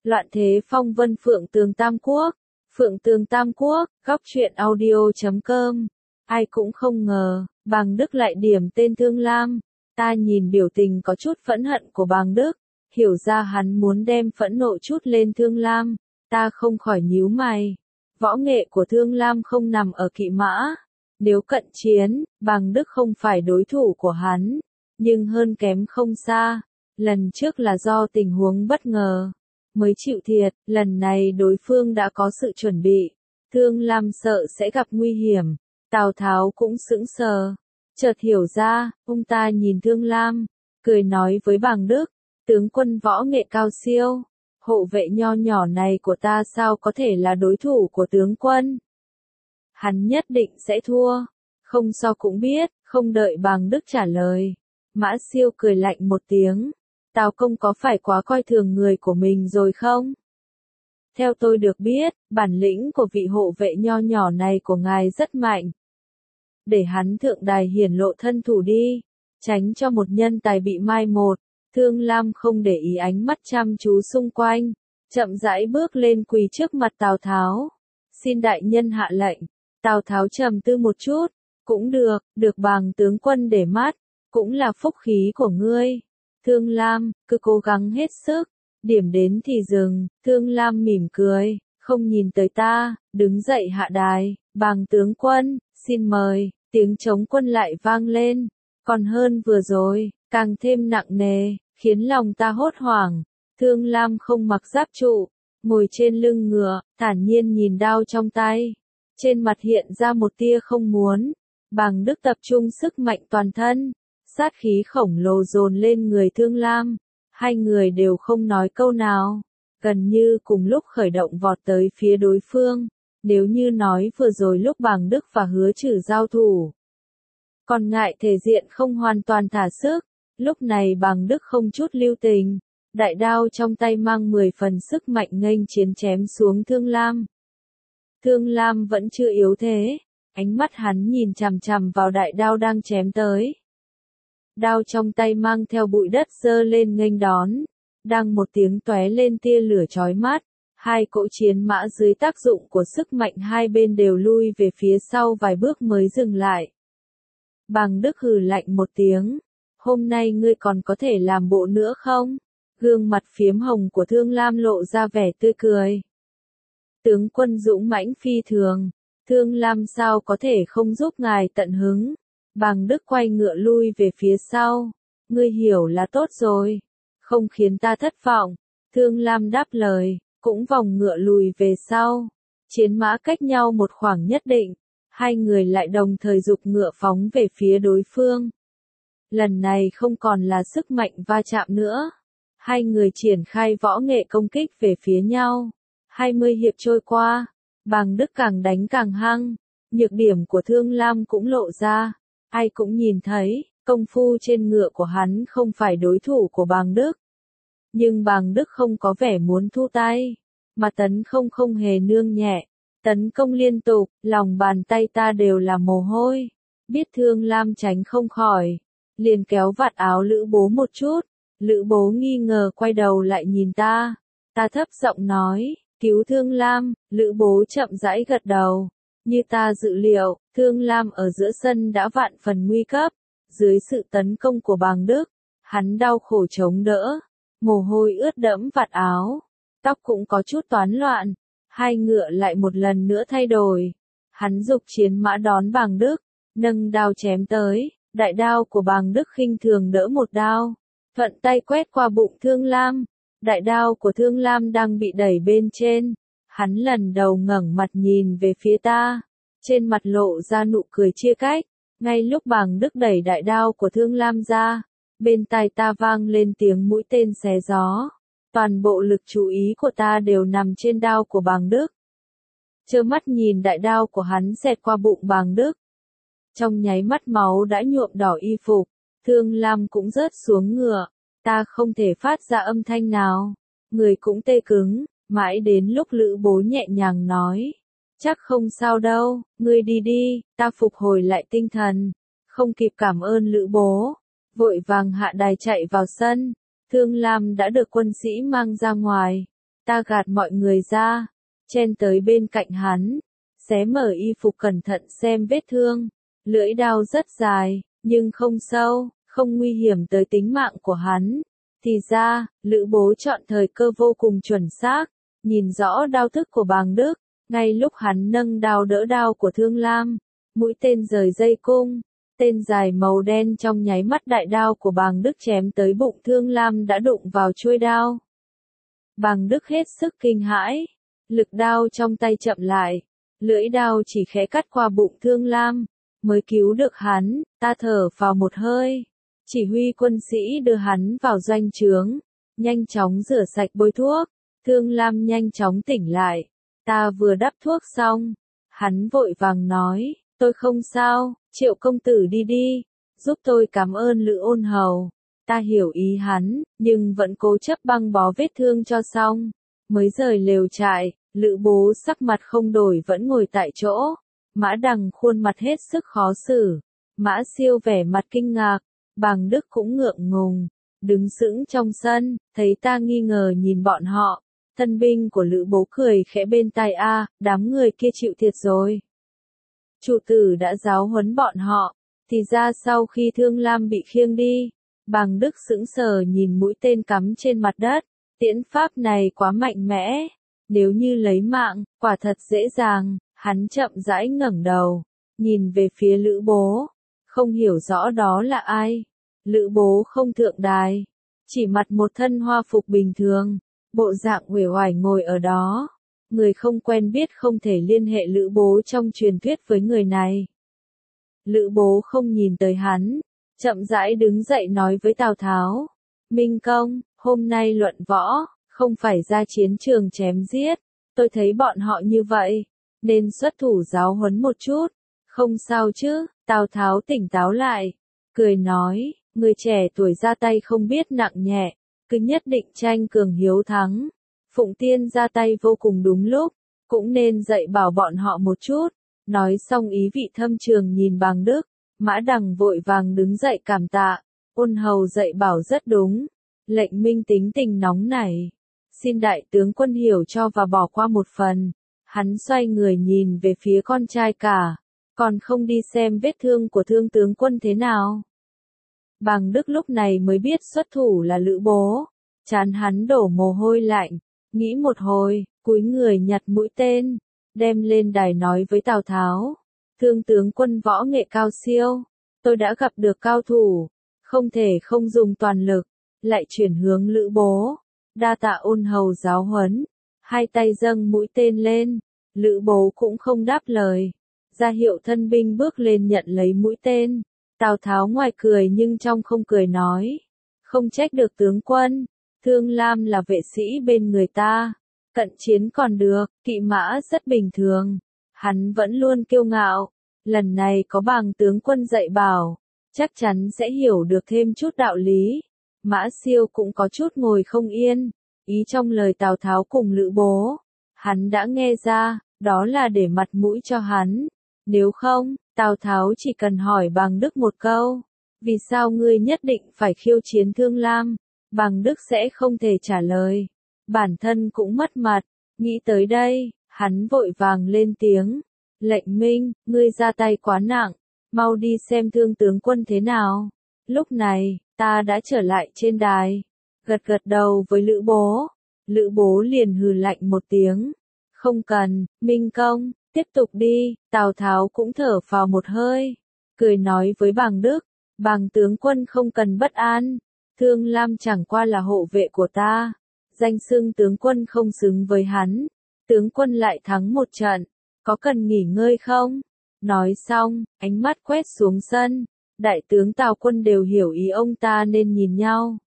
Loạn thế phong vân Phượng Tường Tam Quốc. Phượng Tường Tam Quốc, góc truyện audio.com. Ai cũng không ngờ, Bàng Đức lại điểm tên Thương Lam. Ta nhìn biểu tình có chút phẫn hận của Bàng Đức, hiểu ra hắn muốn đem phẫn nộ chút lên Thương Lam. Ta không khỏi nhíu mày. Võ nghệ của Thương Lam không nằm ở kỵ mã. Nếu cận chiến, Bàng Đức không phải đối thủ của hắn, nhưng hơn kém không xa. Lần trước là do tình huống bất ngờ mới chịu thiệt, lần này đối phương đã có sự chuẩn bị. Thương Lam sợ sẽ gặp nguy hiểm. Tào Tháo cũng sững sờ, chợt hiểu ra, ông ta nhìn Thương Lam, cười nói với Bàng Đức, tướng quân võ nghệ cao siêu, hộ vệ nho nhỏ này của ta sao có thể là đối thủ của tướng quân. Hắn nhất định sẽ thua, không so cũng biết. Không đợi Bàng Đức trả lời, Mã Siêu cười lạnh một tiếng, Tào công có phải quá coi thường người của mình rồi không? Theo tôi được biết, bản lĩnh của vị hộ vệ nho nhỏ này của ngài rất mạnh. Để hắn thượng đài hiển lộ thân thủ đi, tránh cho một nhân tài bị mai một. Thương Lam không để ý ánh mắt chăm chú xung quanh, chậm rãi bước lên quỳ trước mặt Tào Tháo. Xin đại nhân hạ lệnh. Tào Tháo trầm tư một chút, cũng được Bàng tướng quân để mắt, cũng là phúc khí của ngươi. Thương Lam, cứ cố gắng hết sức, điểm đến thì dừng. Thương Lam mỉm cười, không nhìn tới ta, đứng dậy hạ đài. Bàng tướng quân, xin mời. Tiếng trống quân lại vang lên, còn hơn vừa rồi, càng thêm nặng nề, khiến lòng ta hốt hoảng. Thương Lam không mặc giáp trụ, ngồi trên lưng ngựa, thản nhiên nhìn đao trong tay. Trên mặt hiện ra một tia không muốn. Bàng Đức tập trung sức mạnh toàn thân, sát khí khổng lồ dồn lên người Thương Lam. Hai người đều không nói câu nào, gần như cùng lúc khởi động vọt tới phía đối phương. Nếu như nói vừa rồi lúc Bàng Đức và Hứa Trử giao thủ, còn ngại thể diện không hoàn toàn thả sức, lúc này Bàng Đức không chút lưu tình, đại đao trong tay mang 10 phần sức mạnh nghênh chiến chém xuống Thương Lam. Thương Lam vẫn chưa yếu thế, ánh mắt hắn nhìn chằm chằm vào đại đao đang chém tới. Đao trong tay mang theo bụi đất dơ lên nghênh đón, đang một tiếng tóe lên tia lửa chói mắt. Hai cỗ chiến mã dưới tác dụng của sức mạnh hai bên đều lui về phía sau vài bước mới dừng lại. Bàng Đức hừ lạnh một tiếng, hôm nay ngươi còn có thể làm bộ nữa không? Gương mặt phiếm hồng của Thương Lam lộ ra vẻ tươi cười. Tướng quân dũng mãnh phi thường, Thương Lam sao có thể không giúp ngài tận hứng? Bàng Đức quay ngựa lui về phía sau, ngươi hiểu là tốt rồi, không khiến ta thất vọng. Thương Lam đáp lời, cũng vòng ngựa lùi về sau. Chiến mã cách nhau một khoảng nhất định, hai người lại đồng thời giục ngựa phóng về phía đối phương. Lần này không còn là sức mạnh va chạm nữa. Hai người triển khai võ nghệ công kích về phía nhau. 20 hiệp trôi qua, Bàng Đức càng đánh càng hăng, nhược điểm của Thương Lam cũng lộ ra. Ai cũng nhìn thấy, công phu trên ngựa của hắn không phải đối thủ của Bàng Đức. Nhưng Bàng Đức không có vẻ muốn thu tay, mà tấn không hề nương nhẹ, tấn công liên tục, lòng bàn tay ta đều là mồ hôi. Biết Thương Lam tránh không khỏi, liền kéo vạt áo Lữ Bố một chút. Lữ Bố nghi ngờ quay đầu lại nhìn ta thấp giọng nói, cứu Thương Lam. Lữ Bố chậm rãi gật đầu. Như ta dự liệu, Thương Lam ở giữa sân đã vạn phần nguy cấp, dưới sự tấn công của Bàng Đức, hắn đau khổ chống đỡ, mồ hôi ướt đẫm vạt áo, tóc cũng có chút toán loạn. Hai ngựa lại một lần nữa thay đổi, hắn giục chiến mã đón Bàng Đức, nâng đao chém tới. Đại đao của Bàng Đức khinh thường đỡ một đao, thuận tay quét qua bụng Thương Lam. Đại đao của Thương Lam đang bị đẩy bên trên. Hắn lần đầu ngẩng mặt nhìn về phía ta, trên mặt lộ ra nụ cười chia cách. Ngay lúc Bàng Đức đẩy đại đao của Thương Lam ra, bên tai ta vang lên tiếng mũi tên xé gió. Toàn bộ lực chú ý của ta đều nằm trên đao của Bàng Đức. Trơ mắt nhìn đại đao của hắn xẹt qua bụng Bàng Đức. Trong nháy mắt máu đã nhuộm đỏ y phục, Thương Lam cũng rớt xuống ngựa. Ta không thể phát ra âm thanh nào, người cũng tê cứng. Mãi đến lúc Lữ Bố nhẹ nhàng nói, chắc không sao đâu, ngươi đi đi. Ta phục hồi lại tinh thần, không kịp cảm ơn Lữ Bố, vội vàng hạ đài chạy vào sân. Thương Lam đã được quân sĩ mang ra ngoài, Ta gạt mọi người ra, chen tới bên cạnh hắn, xé mở y phục cẩn thận xem vết thương. Lưỡi đao rất dài, nhưng không sâu, không nguy hiểm tới tính mạng của hắn. Thì ra, Lữ Bố chọn thời cơ vô cùng chuẩn xác, nhìn rõ đao thức của Bàng Đức, ngay lúc hắn nâng đao đỡ đao của Thương Lam, mũi tên rời dây cung, tên dài màu đen trong nháy mắt đại đao của Bàng Đức chém tới bụng Thương Lam đã đụng vào chuôi đao. Bàng Đức hết sức kinh hãi, lực đao trong tay chậm lại, lưỡi đao chỉ khẽ cắt qua bụng Thương Lam, mới cứu được hắn. Ta thở vào một hơi, chỉ huy quân sĩ đưa hắn vào doanh trướng, nhanh chóng rửa sạch bôi thuốc. Thương Lam nhanh chóng tỉnh lại, ta vừa đắp thuốc xong, hắn vội vàng nói, tôi không sao, Triệu công tử đi đi, giúp tôi cảm ơn Lữ Ôn Hầu. Ta hiểu ý hắn, nhưng vẫn cố chấp băng bó vết thương cho xong, mới rời lều trại. Lữ Bố sắc mặt không đổi vẫn ngồi tại chỗ, Mã Đằng khuôn mặt hết sức khó xử, Mã Siêu vẻ mặt kinh ngạc, Bàng Đức cũng ngượng ngùng, đứng sững trong sân, thấy ta nghi ngờ nhìn bọn họ. Thân binh của Lữ Bố cười khẽ bên tai đám người kia chịu thiệt rồi. Chủ tử đã giáo huấn bọn họ, thì ra sau khi Thương Lam bị khiêng đi, Bàng Đức sững sờ nhìn mũi tên cắm trên mặt đất, tiễn pháp này quá mạnh mẽ, nếu như lấy mạng, quả thật dễ dàng. Hắn chậm rãi ngẩng đầu, nhìn về phía Lữ Bố, không hiểu rõ đó là ai. Lữ Bố không thượng đài, chỉ mặc một thân hoa phục bình thường, bộ dạng uể oải ngồi ở đó. Người không quen biết không thể liên hệ Lữ Bố trong truyền thuyết với người này. Lữ Bố không nhìn tới hắn, chậm rãi đứng dậy nói với Tào Tháo, Minh Công, hôm nay luận võ, không phải ra chiến trường chém giết, tôi thấy bọn họ như vậy, nên xuất thủ giáo huấn một chút. Không sao chứ, Tào Tháo tỉnh táo lại, cười nói, người trẻ tuổi ra tay không biết nặng nhẹ, cứ nhất định tranh cường hiếu thắng. Phụng Tiên ra tay vô cùng đúng lúc, cũng nên dạy bảo bọn họ một chút. Nói xong ý vị thâm trường nhìn Bàng Đức, Mã Đằng vội vàng đứng dậy cảm tạ, Ôn Hầu dạy bảo rất đúng. Lệnh Minh tính tình nóng nảy, xin đại tướng quân hiểu cho và bỏ qua một phần. Hắn xoay người nhìn về phía con trai cả, còn không đi xem vết thương của Thương tướng quân thế nào. Bàng Đức lúc này mới biết xuất thủ là Lữ Bố, trán hắn đổ mồ hôi lạnh, nghĩ một hồi, cúi người nhặt mũi tên, đem lên đài nói với Tào Tháo, Thương tướng quân võ nghệ cao siêu, tôi đã gặp được cao thủ, không thể không dùng toàn lực. Lại chuyển hướng Lữ Bố, đa tạ Ôn Hầu giáo huấn, hai tay dâng mũi tên lên. Lữ Bố cũng không đáp lời, ra hiệu thân binh bước lên nhận lấy mũi tên. Tào Tháo ngoài cười nhưng trong không cười nói, không trách được tướng quân, Thương Lam là vệ sĩ bên người ta, cận chiến còn được, kỵ mã rất bình thường, hắn vẫn luôn kiêu ngạo, lần này có Bàng tướng quân dạy bảo, chắc chắn sẽ hiểu được thêm chút đạo lý. Mã Siêu cũng có chút ngồi không yên, ý trong lời Tào Tháo cùng Lữ Bố, hắn đã nghe ra, đó là để mặt mũi cho hắn. Nếu không, Tào Tháo chỉ cần hỏi Bàng Đức một câu, vì sao ngươi nhất định phải khiêu chiến Thương Lam, Bàng Đức sẽ không thể trả lời. Bản thân cũng mất mặt, nghĩ tới đây, hắn vội vàng lên tiếng, lệnh Minh, ngươi ra tay quá nặng, mau đi xem Thương tướng quân thế nào. Lúc này, ta đã trở lại trên đài, gật gật đầu với Lữ Bố. Lữ Bố liền hừ lạnh một tiếng, không cần, Minh Công, tiếp tục đi. Tào Tháo cũng thở phào một hơi, cười nói với Bàng Đức, Bàng tướng quân không cần bất an, Thương Lam chẳng qua là hộ vệ của ta, danh xưng tướng quân không xứng với hắn, tướng quân lại thắng một trận, có cần nghỉ ngơi không? Nói xong, ánh mắt quét xuống sân, đại tướng Tào quân đều hiểu ý ông ta nên nhìn nhau.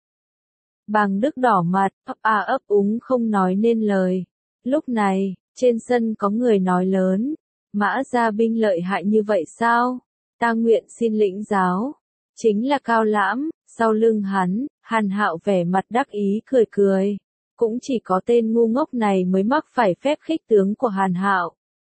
Bàng Đức đỏ mặt, ấp úng không nói nên lời. Lúc này, trên sân có người nói lớn, Mã gia binh lợi hại như vậy sao? Ta nguyện xin lĩnh giáo. Chính là Cao Lãm, sau lưng hắn, Hàn Hạo vẻ mặt đắc ý cười cười. Cũng chỉ có tên ngu ngốc này mới mắc phải phép khích tướng của Hàn Hạo.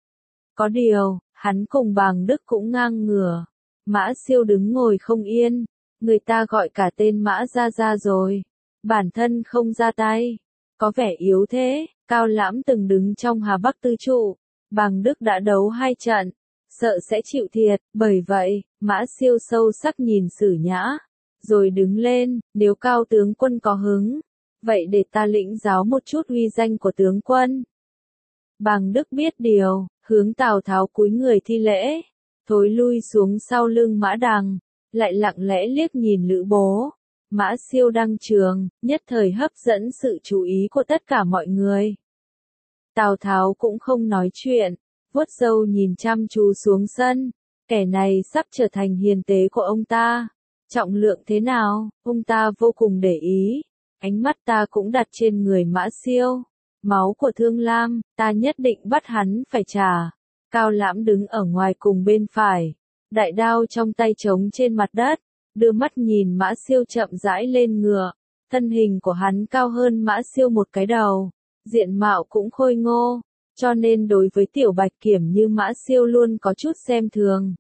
Có điều, hắn cùng Bàng Đức cũng ngang ngửa. Mã Siêu đứng ngồi không yên, người ta gọi cả tên Mã ra rồi, bản thân không ra tay, có vẻ yếu thế. Cao Lãm từng đứng trong Hà Bắc Tư trụ, Bàng Đức đã đấu 2 trận, sợ sẽ chịu thiệt, bởi vậy, Mã Siêu sâu sắc nhìn Sử Nhã, rồi đứng lên, nếu Cao tướng quân có hứng, vậy để ta lĩnh giáo một chút uy danh của tướng quân. Bàng Đức biết điều, hướng Tào Tháo cúi người thi lễ, thối lui xuống sau lưng Mã Đằng, lại lặng lẽ liếc nhìn Lữ Bố. Mã Siêu đăng trường, nhất thời hấp dẫn sự chú ý của tất cả mọi người. Tào Tháo cũng không nói chuyện, vuốt râu nhìn chăm chú xuống sân, kẻ này sắp trở thành hiền tế của ông ta. Trọng lượng thế nào, ông ta vô cùng để ý, ánh mắt ta cũng đặt trên người Mã Siêu. Máu của Thương Lam, ta nhất định bắt hắn phải trả. Cao Lãm đứng ở ngoài cùng bên phải, đại đao trong tay trống trên mặt đất, đưa mắt nhìn Mã Siêu chậm rãi lên ngựa. Thân hình của hắn cao hơn Mã Siêu một cái đầu, diện mạo cũng khôi ngô, cho nên đối với tiểu bạch kiểm như Mã Siêu luôn có chút xem thường.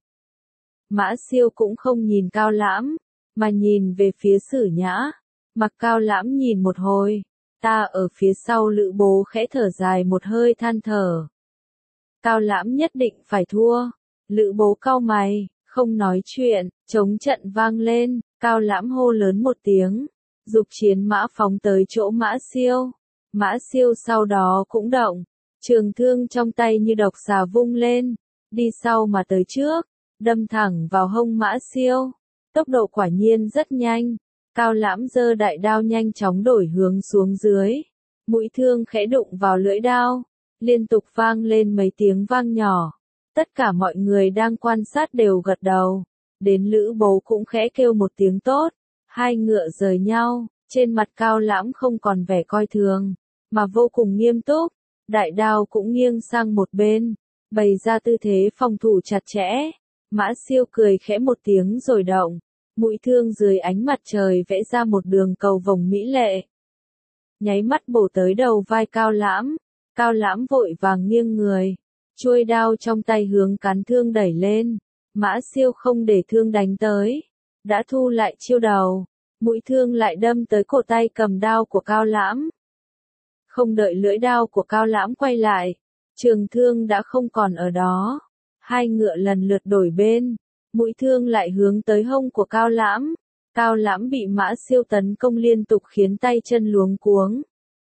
Mã Siêu cũng không nhìn Cao Lãm, mà nhìn về phía Sử Nhã. Mặc Cao Lãm nhìn một hồi, ta ở phía sau Lữ Bố khẽ thở dài một hơi than thở. Cao Lãm nhất định phải thua. Lữ Bố cau mày, không nói chuyện, trống trận vang lên, Cao Lãm hô lớn một tiếng, giục chiến mã phóng tới chỗ Mã Siêu. Mã Siêu sau đó cũng động, trường thương trong tay như độc xà vung lên, đi sau mà tới trước, đâm thẳng vào hông Mã Siêu. Tốc độ quả nhiên rất nhanh, Cao Lãm giơ đại đao nhanh chóng đổi hướng xuống dưới, mũi thương khẽ đụng vào lưỡi đao, liên tục vang lên mấy tiếng vang nhỏ. Tất cả mọi người đang quan sát đều gật đầu, đến Lữ Bố cũng khẽ kêu một tiếng tốt, hai ngựa rời nhau, trên mặt Cao Lãm không còn vẻ coi thường, mà vô cùng nghiêm túc, đại đao cũng nghiêng sang một bên, bày ra tư thế phòng thủ chặt chẽ. Mã Siêu cười khẽ một tiếng rồi động, mũi thương dưới ánh mặt trời vẽ ra một đường cầu vồng mỹ lệ. Nháy mắt bổ tới đầu vai Cao Lãm, Cao Lãm vội vàng nghiêng người, chuôi đao trong tay hướng cán thương đẩy lên. Mã Siêu không để thương đánh tới, đã thu lại chiêu đầu, mũi thương lại đâm tới cổ tay cầm đao của Cao Lãm. Không đợi lưỡi đao của Cao Lãm quay lại, trường thương đã không còn ở đó. Hai ngựa lần lượt đổi bên, mũi thương lại hướng tới hông của Cao Lãm. Cao Lãm bị Mã Siêu tấn công liên tục khiến tay chân luống cuống.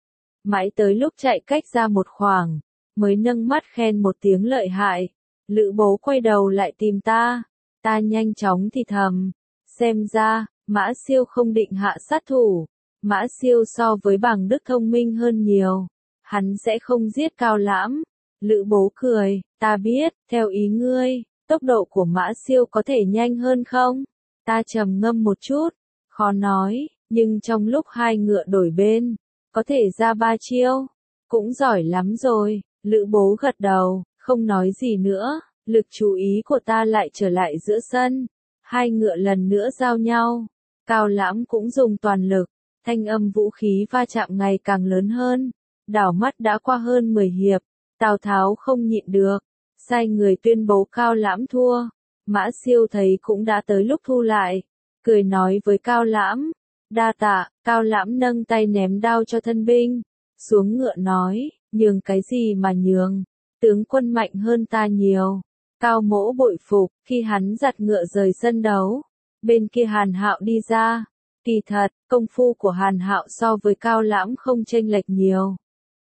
Mãi tới lúc chạy cách ra một khoảng, mới nâng mắt khen một tiếng lợi hại. Lữ Bố quay đầu lại tìm ta, ta nhanh chóng thì thầm, xem ra, Mã Siêu không định hạ sát thủ. Mã Siêu so với Bàng Đức thông minh hơn nhiều, hắn sẽ không giết Cao Lãm. Lữ Bố cười, ta biết, theo ý ngươi, tốc độ của Mã Siêu có thể nhanh hơn không? Ta trầm ngâm một chút, khó nói, nhưng trong lúc hai ngựa đổi bên, có thể ra 3 chiêu, cũng giỏi lắm rồi. Lữ Bố gật đầu, không nói gì nữa, lực chú ý của ta lại trở lại giữa sân. Hai ngựa lần nữa giao nhau, Cao Lãm cũng dùng toàn lực, thanh âm vũ khí va chạm ngày càng lớn hơn. Đảo mắt đã qua hơn 10 hiệp, Tào Tháo không nhịn được, sai người tuyên bố Cao Lãm thua. Mã Siêu thấy cũng đã tới lúc thu lại, cười nói với Cao Lãm, đa tạ. Cao Lãm nâng tay ném đao cho thân binh, xuống ngựa nói, nhường cái gì mà nhường, tướng quân mạnh hơn ta nhiều. Cao Mỗ bội phục. Khi hắn giặt ngựa rời sân đấu, bên kia Hàn Hạo đi ra. Kỳ thật, công phu của Hàn Hạo so với Cao Lãm không chênh lệch nhiều.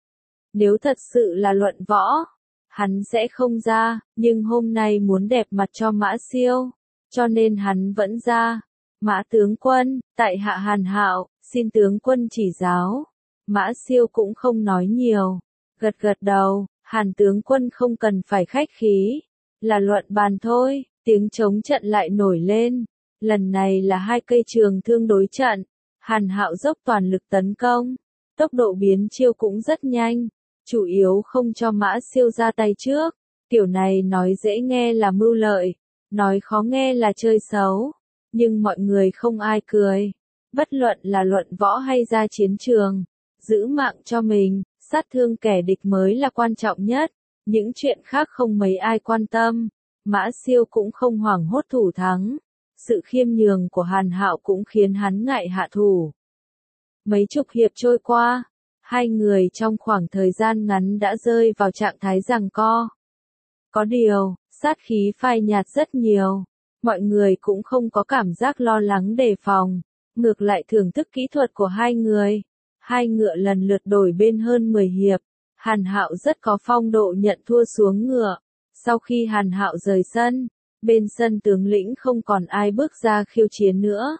Nếu thật sự là luận võ, hắn sẽ không ra, nhưng hôm nay muốn đẹp mặt cho Mã Siêu, cho nên hắn vẫn ra. Mã tướng quân, tại hạ Hàn Hạo, xin tướng quân chỉ giáo. Mã Siêu cũng không nói nhiều, gật gật đầu, Hàn tướng quân không cần phải khách khí, là luận bàn thôi. Tiếng trống trận lại nổi lên, lần này là 2 cây trường thương đối trận. Hàn Hạo dốc toàn lực tấn công, tốc độ biến chiêu cũng rất nhanh, chủ yếu không cho Mã Siêu ra tay trước. Kiểu này nói dễ nghe là mưu lợi, nói khó nghe là chơi xấu, nhưng mọi người không ai cười. Bất luận là luận võ hay ra chiến trường, giữ mạng cho mình, sát thương kẻ địch mới là quan trọng nhất, những chuyện khác không mấy ai quan tâm. Mã Siêu cũng không hoảng hốt thủ thắng, sự khiêm nhường của Hàn Hạo cũng khiến hắn ngại hạ thủ. Mấy chục hiệp trôi qua, Hai người trong khoảng thời gian ngắn đã rơi vào trạng thái giằng co. Có điều, sát khí phai nhạt rất nhiều. Mọi người cũng không có cảm giác lo lắng đề phòng, ngược lại thưởng thức kỹ thuật của hai người. Hai ngựa lần lượt đổi bên hơn 10 hiệp. Hàn Hạo rất có phong độ nhận thua xuống ngựa. Sau khi Hàn Hạo rời sân, bên sân tướng lĩnh không còn ai bước ra khiêu chiến nữa.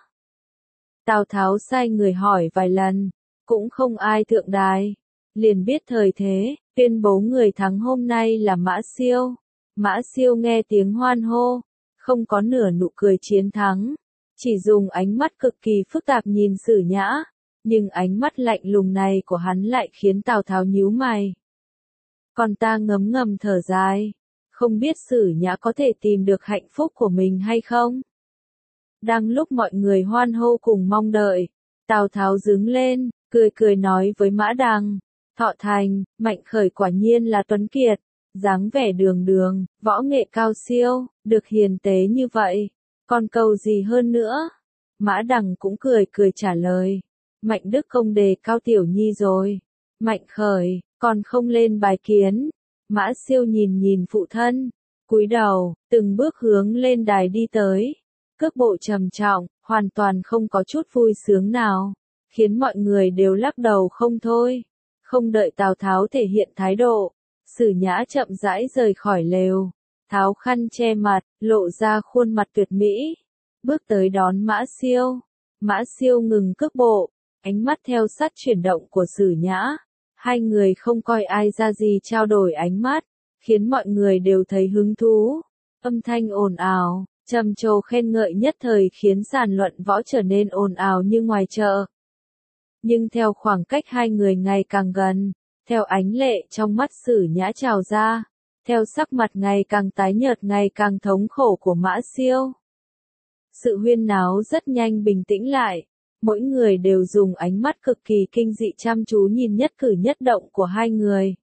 Tào Tháo sai người hỏi vài lần, cũng không ai thượng đài. Liền biết thời thế, tuyên bố người thắng hôm nay là Mã Siêu. Mã Siêu nghe tiếng hoan hô, không có nửa nụ cười chiến thắng, chỉ dùng ánh mắt cực kỳ phức tạp nhìn Sử Nhã, nhưng ánh mắt lạnh lùng này của hắn lại khiến Tào Tháo nhíu mày. Còn ta ngấm ngầm thở dài, không biết Sử Nhã có thể tìm được hạnh phúc của mình hay không? Đang lúc mọi người hoan hô cùng mong đợi, Tào Tháo đứng lên, cười cười nói với Mã Đằng, Thọ Thành, Mạnh Khởi quả nhiên là tuấn kiệt, dáng vẻ đường đường, võ nghệ cao siêu, được hiền tế như vậy, còn cầu gì hơn nữa? Mã Đằng cũng cười cười trả lời, Mạnh Đức công đề cao tiểu nhi rồi, Mạnh Khởi, còn không lên bài kiến. Mã Siêu nhìn nhìn phụ thân, cúi đầu, từng bước hướng lên đài đi tới, cước bộ trầm trọng, hoàn toàn không có chút vui sướng nào, khiến mọi người đều lắc đầu không thôi. Không đợi Tào Tháo thể hiện thái độ, Sử Nhã chậm rãi rời khỏi lều, tháo khăn che mặt, lộ ra khuôn mặt tuyệt mỹ, bước tới đón Mã Siêu. Mã Siêu ngừng cước bộ, ánh mắt theo sát chuyển động của Sử Nhã. Hai người không coi ai ra gì trao đổi ánh mắt, khiến mọi người đều thấy hứng thú. Âm thanh ồn ào, trầm trồ khen ngợi nhất thời khiến sàn luận võ trở nên ồn ào như ngoài chợ. Nhưng theo khoảng cách hai người ngày càng gần, theo ánh lệ trong mắt Sử Nhã trào ra, theo sắc mặt ngày càng tái nhợt ngày càng thống khổ của Mã Siêu, sự huyên náo rất nhanh bình tĩnh lại. Mỗi người đều dùng ánh mắt cực kỳ kinh dị chăm chú nhìn nhất cử nhất động của hai người.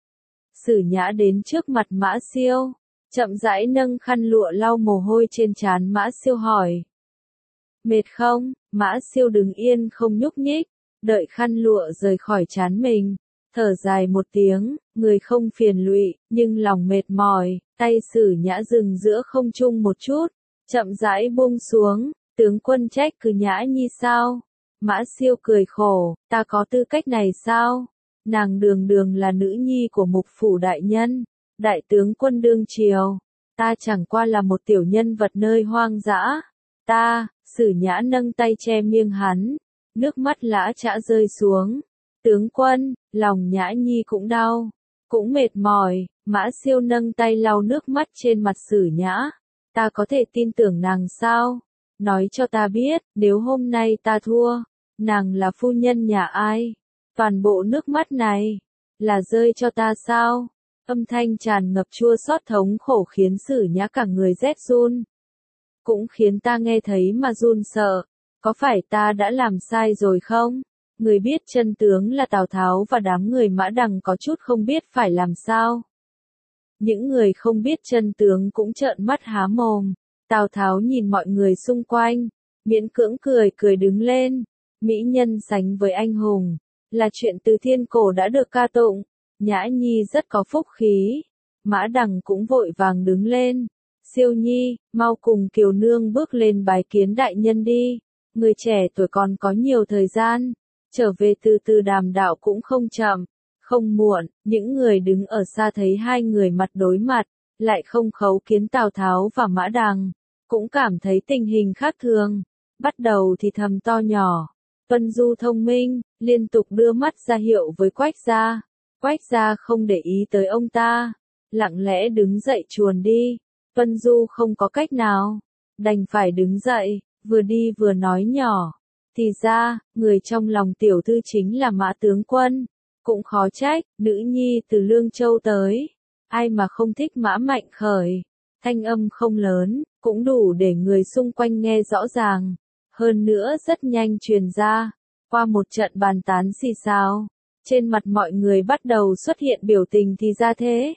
Sử Nhã đến trước mặt Mã Siêu, chậm rãi nâng khăn lụa lau mồ hôi trên trán Mã Siêu hỏi. Mệt không? Mã Siêu đứng yên không nhúc nhích, đợi khăn lụa rời khỏi trán mình, thở dài một tiếng, người không phiền lụy, nhưng lòng mệt mỏi, tay Sử Nhã dừng giữa không trung một chút, chậm rãi buông xuống. Tướng quân trách cứ Nhã Nhi sao? Mã Siêu cười khổ, ta có tư cách này sao? Nàng đường đường là nữ nhi của mục phủ đại nhân, đại tướng quân đương triều. Ta chẳng qua là một tiểu nhân vật nơi hoang dã. Ta, Sử Nhã nâng tay che miệng hắn, nước mắt lã chã rơi xuống. Tướng quân, lòng Nhã Nhi cũng đau, cũng mệt mỏi. Mã Siêu nâng tay lau nước mắt trên mặt Sử Nhã. Ta có thể tin tưởng nàng sao? Nói cho ta biết, nếu hôm nay ta thua, nàng là phu nhân nhà ai? Toàn bộ nước mắt này, là rơi cho ta sao? Âm thanh tràn ngập chua xót thống khổ khiến Sử Nhã cả người rét run. Cũng khiến ta nghe thấy mà run sợ, có phải ta đã làm sai rồi không? Người biết chân tướng là Tào Tháo và đám người Mã Đằng có chút không biết phải làm sao. Những người không biết chân tướng cũng trợn mắt há mồm. Tào Tháo nhìn mọi người xung quanh, miễn cưỡng cười cười đứng lên. Mỹ nhân sánh với anh hùng, là chuyện từ thiên cổ đã được ca tụng. Nhã Nhi rất có phúc khí. Mã Đằng cũng vội vàng đứng lên. Siêu Nhi, mau cùng Kiều Nương bước lên bái kiến đại nhân đi. Người trẻ tuổi còn có nhiều thời gian, trở về từ từ đàm đạo cũng không chậm, không muộn. Những người đứng ở xa thấy hai người mặt đối mặt, lại không khấu kiến Tào Tháo và Mã Đằng, cũng cảm thấy tình hình khác thường. Bắt đầu thì thầm to nhỏ. Tuân Du thông minh, liên tục đưa mắt ra hiệu với Quách gia. Quách gia không để ý tới ông ta, lặng lẽ đứng dậy chuồn đi. Tuân Du không có cách nào, đành phải đứng dậy, vừa đi vừa nói nhỏ. Thì ra, người trong lòng tiểu thư chính là Mã tướng quân. Cũng khó trách, nữ nhi từ Lương Châu tới. Ai mà không thích Mã Mạnh Khởi. Thanh âm không lớn, cũng đủ để người xung quanh nghe rõ ràng. Hơn nữa rất nhanh truyền ra. Qua một trận bàn tán xì xào, trên mặt mọi người bắt đầu xuất hiện biểu tình thì ra thế.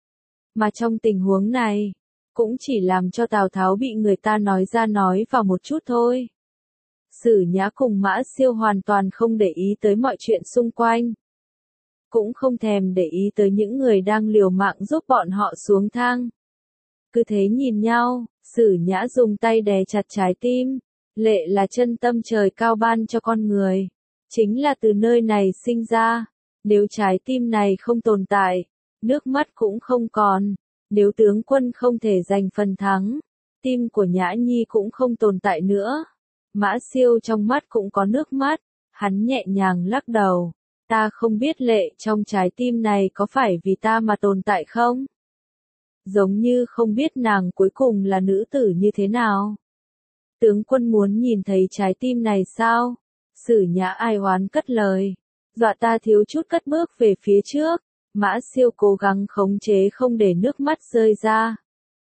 Mà trong tình huống này, cũng chỉ làm cho Tào Tháo bị người ta nói ra nói vào một chút thôi. Sử Nhã cùng Mã Siêu hoàn toàn không để ý tới mọi chuyện xung quanh. cũng không thèm để ý tới những người đang liều mạng giúp bọn họ xuống thang. Cứ thế nhìn nhau, Sử Nhã dùng tay đè chặt trái tim. Lệ là chân tâm trời cao ban cho con người. Chính là từ nơi này sinh ra. Nếu trái tim này không tồn tại, nước mắt cũng không còn. Nếu tướng quân không thể giành phần thắng, tim của Nhã Nhi cũng không tồn tại nữa. Mã Siêu trong mắt cũng có nước mắt. Hắn nhẹ nhàng lắc đầu. Ta không biết lệ trong trái tim này có phải vì ta mà tồn tại không? Giống như không biết nàng cuối cùng là nữ tử như thế nào. Tướng quân muốn nhìn thấy trái tim này sao? Sử Nhã ai oán cất lời. Dọa ta thiếu chút cất bước về phía trước. Mã Siêu cố gắng khống chế không để nước mắt rơi ra.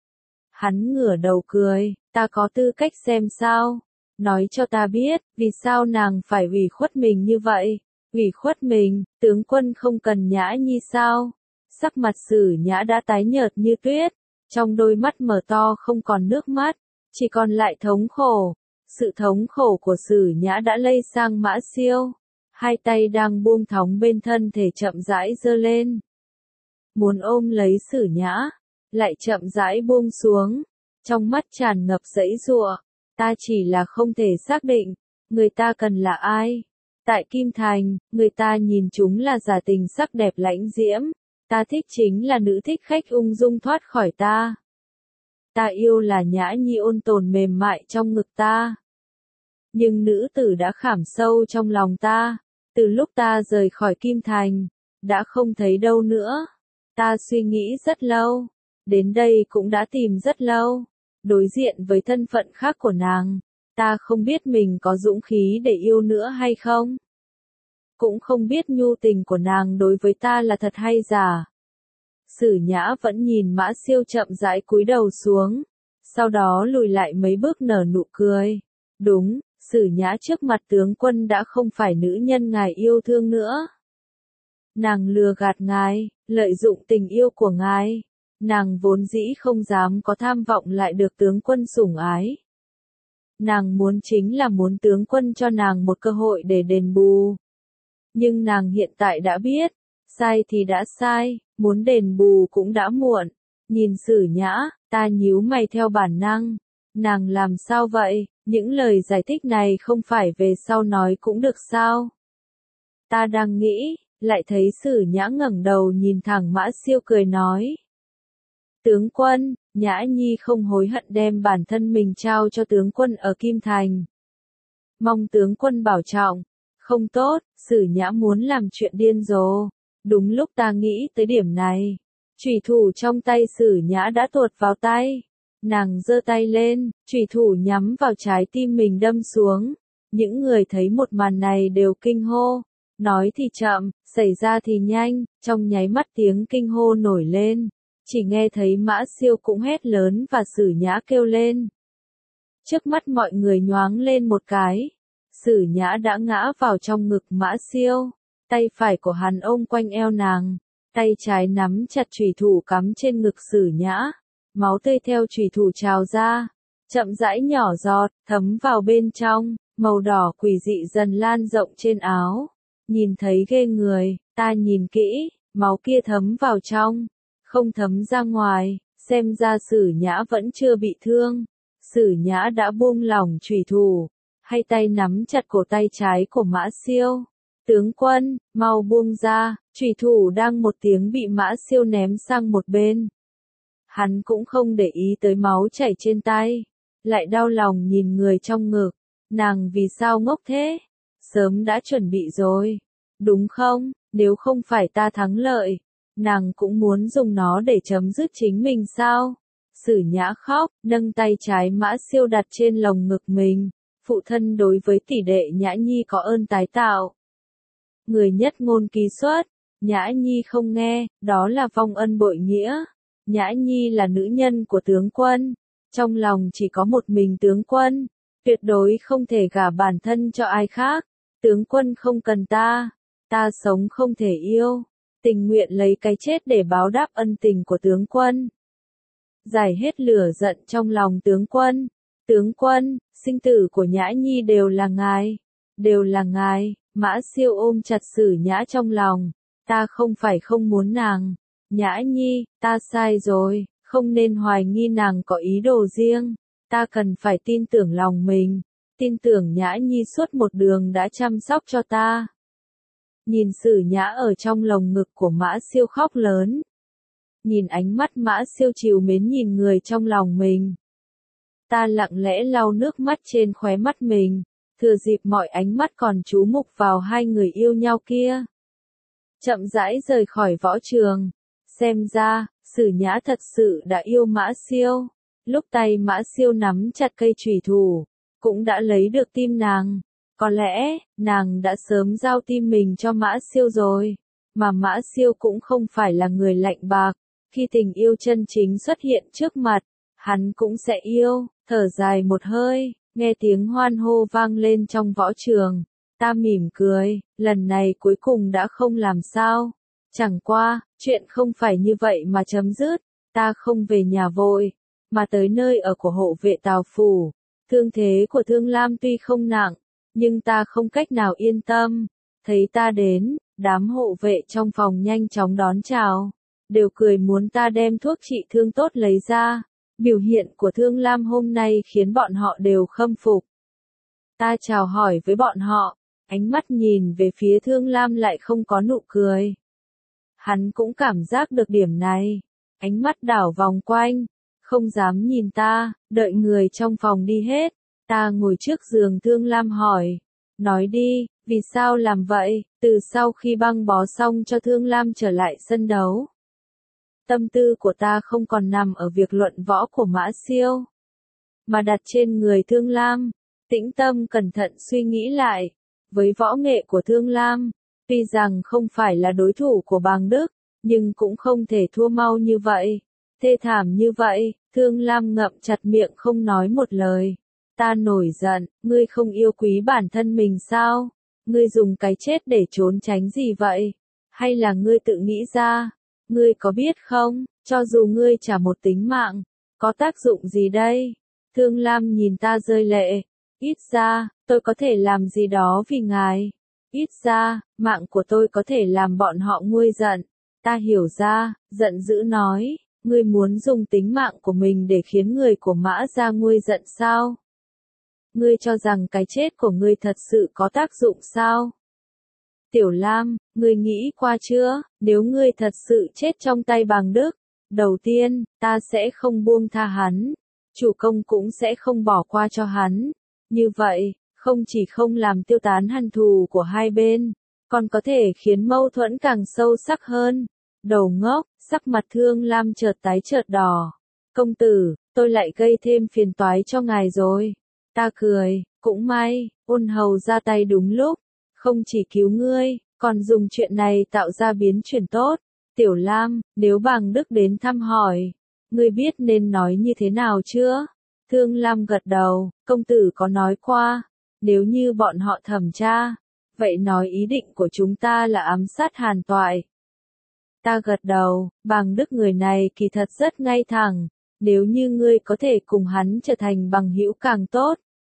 Hắn ngửa đầu cười. Ta có tư cách xem sao? Nói cho ta biết, vì sao nàng phải ủy khuất mình như vậy? Ủy khuất mình, tướng quân không cần Nhã Nhi sao? Sắc mặt Sử Nhã đã tái nhợt như tuyết, trong đôi mắt mở to không còn nước mắt, chỉ còn lại thống khổ. Sự thống khổ của Sử Nhã đã lây sang Mã Siêu, hai tay đang buông thõng bên thân thể chậm rãi giơ lên. Muốn ôm lấy Sử Nhã, lại chậm rãi buông xuống, trong mắt tràn ngập giãy giụa. Ta chỉ là không thể xác định, người ta cần là ai. Tại Kim Thành, người ta nhìn chúng là giả tình sắc đẹp lãnh diễm. Ta thích chính là nữ thích khách ung dung thoát khỏi ta. Ta yêu là Nhã Nhi ôn tồn mềm mại trong ngực ta. Nhưng nữ tử đã khảm sâu trong lòng ta. Từ lúc ta rời khỏi Kim Thành, đã không thấy đâu nữa. Ta suy nghĩ rất lâu. Đến đây cũng đã tìm rất lâu. Đối diện với thân phận khác của nàng, ta không biết mình có dũng khí để yêu nữa hay không. Cũng không biết nhu tình của nàng đối với ta là thật hay giả. Sử Nhã vẫn nhìn Mã Siêu chậm rãi cúi đầu xuống, sau đó lùi lại mấy bước nở nụ cười. Đúng, Sử Nhã trước mặt tướng quân đã không phải nữ nhân ngài yêu thương nữa. Nàng lừa gạt ngài, lợi dụng tình yêu của ngài. Nàng vốn dĩ không dám có tham vọng lại được tướng quân sủng ái. Nàng muốn chính là muốn tướng quân cho nàng một cơ hội để đền bù. Nhưng nàng hiện tại đã biết, sai thì đã sai, muốn đền bù cũng đã muộn. Nhìn Sử Nhã, ta nhíu mày theo bản năng. Nàng làm sao vậy, những lời giải thích này không phải về sau nói cũng được sao? Ta đang nghĩ, lại thấy Sử Nhã ngẩng đầu nhìn thẳng Mã Siêu cười nói. Tướng quân, Nhã Nhi không hối hận đem bản thân mình trao cho tướng quân ở Kim Thành. Mong tướng quân bảo trọng. Không tốt, Sử Nhã muốn làm chuyện điên rồ. Đúng lúc ta nghĩ tới điểm này, chủy thủ trong tay Sử Nhã đã tuột vào tay. Nàng giơ tay lên, chủy thủ nhắm vào trái tim mình đâm xuống. Những người thấy một màn này đều kinh hô. Nói thì chậm, xảy ra thì nhanh, trong nháy mắt tiếng kinh hô nổi lên. Chỉ nghe thấy Mã Siêu cũng hét lớn và Sử Nhã kêu lên. Trước mắt mọi người nhoáng lên một cái. Sử Nhã đã ngã vào trong ngực Mã Siêu. Tay phải của hắn ôm quanh eo nàng. Tay trái nắm chặt chủy thủ cắm trên ngực Sử Nhã. Máu tươi theo chủy thủ trào ra. Chậm rãi nhỏ giọt, thấm vào bên trong. Màu đỏ quỷ dị dần lan rộng trên áo. Nhìn thấy ghê người, ta nhìn kỹ, máu kia thấm vào trong. Không thấm ra ngoài, xem ra Sử Nhã vẫn chưa bị thương. Sử Nhã đã buông lỏng chủy thủ, hai tay nắm chặt cổ tay trái của Mã Siêu. Tướng quân, mau buông ra, chủy thủ đang một tiếng bị Mã Siêu ném sang một bên. Hắn cũng không để ý tới máu chảy trên tay, lại đau lòng nhìn người trong ngực. Nàng vì sao ngốc thế? Sớm đã chuẩn bị rồi, đúng không? Nếu không phải ta thắng lợi, nàng cũng muốn dùng nó để chấm dứt chính mình sao? Sử Nhã khóc, nâng tay trái Mã Siêu đặt trên lồng ngực mình. Phụ thân đối với tỷ đệ Nhã Nhi có ơn tái tạo. Người nhất ngôn ký xuất, Nhã Nhi không nghe, đó là vong ân bội nghĩa. Nhã Nhi là nữ nhân của tướng quân, trong lòng chỉ có một mình tướng quân, tuyệt đối không thể gả bản thân cho ai khác. Tướng quân không cần ta, ta sống không thể yêu, tình nguyện lấy cái chết để báo đáp ân tình của tướng quân. Giải hết lửa giận trong lòng tướng quân. Tướng quân, sinh tử của Nhã Nhi đều là ngài. Đều là ngài. Mã Siêu ôm chặt Sử Nhã trong lòng. Ta không phải không muốn nàng. Nhã Nhi, ta sai rồi, không nên hoài nghi nàng có ý đồ riêng. Ta cần phải tin tưởng lòng mình, tin tưởng Nhã Nhi suốt một đường đã chăm sóc cho ta. Nhìn Sử Nhã ở trong lồng ngực của Mã Siêu khóc lớn. Nhìn ánh mắt Mã Siêu trìu mến nhìn người trong lòng mình. Ta lặng lẽ lau nước mắt trên khóe mắt mình, thừa dịp mọi ánh mắt còn chú mục vào hai người yêu nhau kia. Chậm rãi rời khỏi võ trường. Xem ra, Sử Nhã thật sự đã yêu Mã Siêu. Lúc tay Mã Siêu nắm chặt cây chùy thủ, cũng đã lấy được tim nàng. Có lẽ, nàng đã sớm giao tim mình cho Mã Siêu rồi. Mà Mã Siêu cũng không phải là người lạnh bạc. Khi tình yêu chân chính xuất hiện trước mặt, hắn cũng sẽ yêu. Thở dài một hơi, nghe tiếng hoan hô vang lên trong võ trường. Ta mỉm cười, lần này cuối cùng đã không làm sao. Chẳng qua, chuyện không phải như vậy mà chấm dứt. Ta không về nhà vội, mà tới nơi ở của hộ vệ Tào Phủ. Thương thế của Thương Lam tuy không nặng, nhưng ta không cách nào yên tâm. Thấy ta đến, đám hộ vệ trong phòng nhanh chóng đón chào. Đều cười muốn ta đem thuốc trị thương tốt lấy ra. Biểu hiện của Thương Lam hôm nay khiến bọn họ đều khâm phục. Ta chào hỏi với bọn họ, ánh mắt nhìn về phía Thương Lam lại không có nụ cười. Hắn cũng cảm giác được điểm này, ánh mắt đảo vòng quanh, không dám nhìn ta, đợi người trong phòng đi hết. Ta ngồi trước giường Thương Lam hỏi, nói đi, vì sao làm vậy? Từ sau khi băng bó xong cho Thương Lam trở lại sân đấu, tâm tư của ta không còn nằm ở việc luận võ của Mã Siêu, mà đặt trên người Thương Lam. Tĩnh tâm cẩn thận suy nghĩ lại, với võ nghệ của Thương Lam, tuy rằng không phải là đối thủ của Bàng Đức, nhưng cũng không thể thua mau như vậy, thê thảm như vậy. Thương Lam ngậm chặt miệng không nói một lời. Ta nổi giận, ngươi không yêu quý bản thân mình sao? Ngươi dùng cái chết để trốn tránh gì vậy? Hay là ngươi tự nghĩ ra? Ngươi có biết không, cho dù ngươi trả một tính mạng, có tác dụng gì đây? Thương Lam nhìn ta rơi lệ. Ít ra, tôi có thể làm gì đó vì ngài. Ít ra, mạng của tôi có thể làm bọn họ nguôi giận. Ta hiểu ra, giận dữ nói, ngươi muốn dùng tính mạng của mình để khiến người của Mã gia nguôi giận sao? Ngươi cho rằng cái chết của ngươi thật sự có tác dụng sao? Tiểu Lam, ngươi nghĩ qua chưa, nếu ngươi thật sự chết trong tay Bàng Đức, đầu tiên, ta sẽ không buông tha hắn, chủ công cũng sẽ không bỏ qua cho hắn. Như vậy, không chỉ không làm tiêu tán hằn thù của hai bên, còn có thể khiến mâu thuẫn càng sâu sắc hơn. Đầu ngốc, sắc mặt Thương Lam chợt tái chợt đỏ. Công tử, tôi lại gây thêm phiền toái cho ngài rồi. Ta cười, cũng may, ôn hầu ra tay đúng lúc, không chỉ cứu ngươi, còn dùng chuyện này tạo ra biến chuyển tốt. Tiểu Lam, nếu Bàng Đức đến thăm hỏi, ngươi biết nên nói như thế nào chưa? Thương Lam gật đầu, công tử có nói qua, nếu như bọn họ thẩm tra, vậy nói ý định của chúng ta là ám sát Hàn Toại. Ta gật đầu, Bàng Đức người này kỳ thật rất ngay thẳng, nếu như ngươi có thể cùng hắn trở thành bằng hữu càng tốt.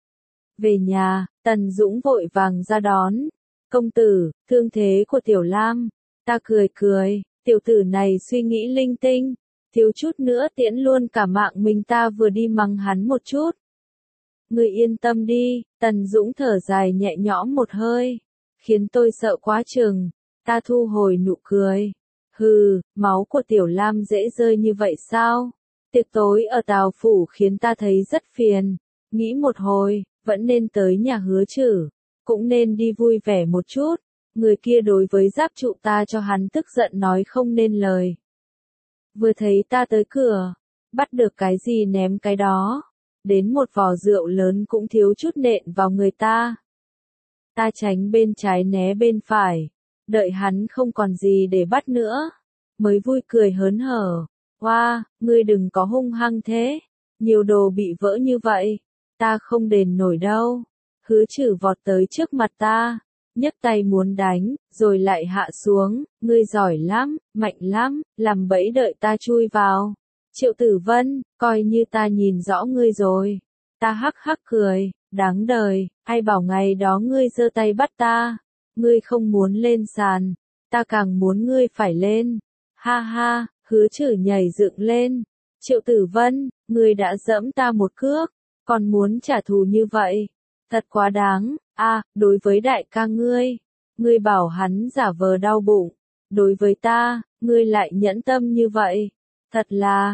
Về nhà, Tần Dũng vội vàng ra đón. Công tử, thương thế của Tiểu Lam. Ta cười cười, tiểu tử này suy nghĩ linh tinh, thiếu chút nữa tiễn luôn cả mạng mình. Ta vừa đi mắng hắn một chút. Ngươi yên tâm đi, Tần Dũng thở dài nhẹ nhõm một hơi, khiến tôi sợ quá chừng. Ta thu hồi nụ cười. Hừ, máu của Tiểu Lam dễ rơi như vậy sao? Tiệc tối ở Tào Phủ khiến ta thấy rất phiền. Nghĩ một hồi, vẫn nên tới nhà Hứa Trử, cũng nên đi vui vẻ một chút. Người kia đối với giáp trụ ta cho hắn tức giận nói không nên lời. Vừa thấy ta tới cửa, bắt được cái gì ném cái đó. Đến một vò rượu lớn cũng thiếu chút nện vào người ta. Ta tránh bên trái né bên phải, đợi hắn không còn gì để bắt nữa, mới vui cười hớn hở. Hoa, ngươi đừng có hung hăng thế, nhiều đồ bị vỡ như vậy, ta không đền nổi đâu. Hứa Trử vọt tới trước mặt ta, nhấc tay muốn đánh, rồi lại hạ xuống. Ngươi giỏi lắm, mạnh lắm, làm bẫy đợi ta chui vào. Triệu Tử Vân, coi như ta nhìn rõ ngươi rồi. Ta hắc hắc cười, đáng đời, ai bảo ngày đó ngươi giơ tay bắt ta, ngươi không muốn lên sàn, ta càng muốn ngươi phải lên. Ha ha, Hứa Trử nhảy dựng lên. Triệu Tử Vân, ngươi đã giẫm ta một cước, còn muốn trả thù như vậy. Thật quá đáng, đối với đại ca ngươi bảo hắn giả vờ đau bụng. Đối với ta, ngươi lại nhẫn tâm như vậy. Thật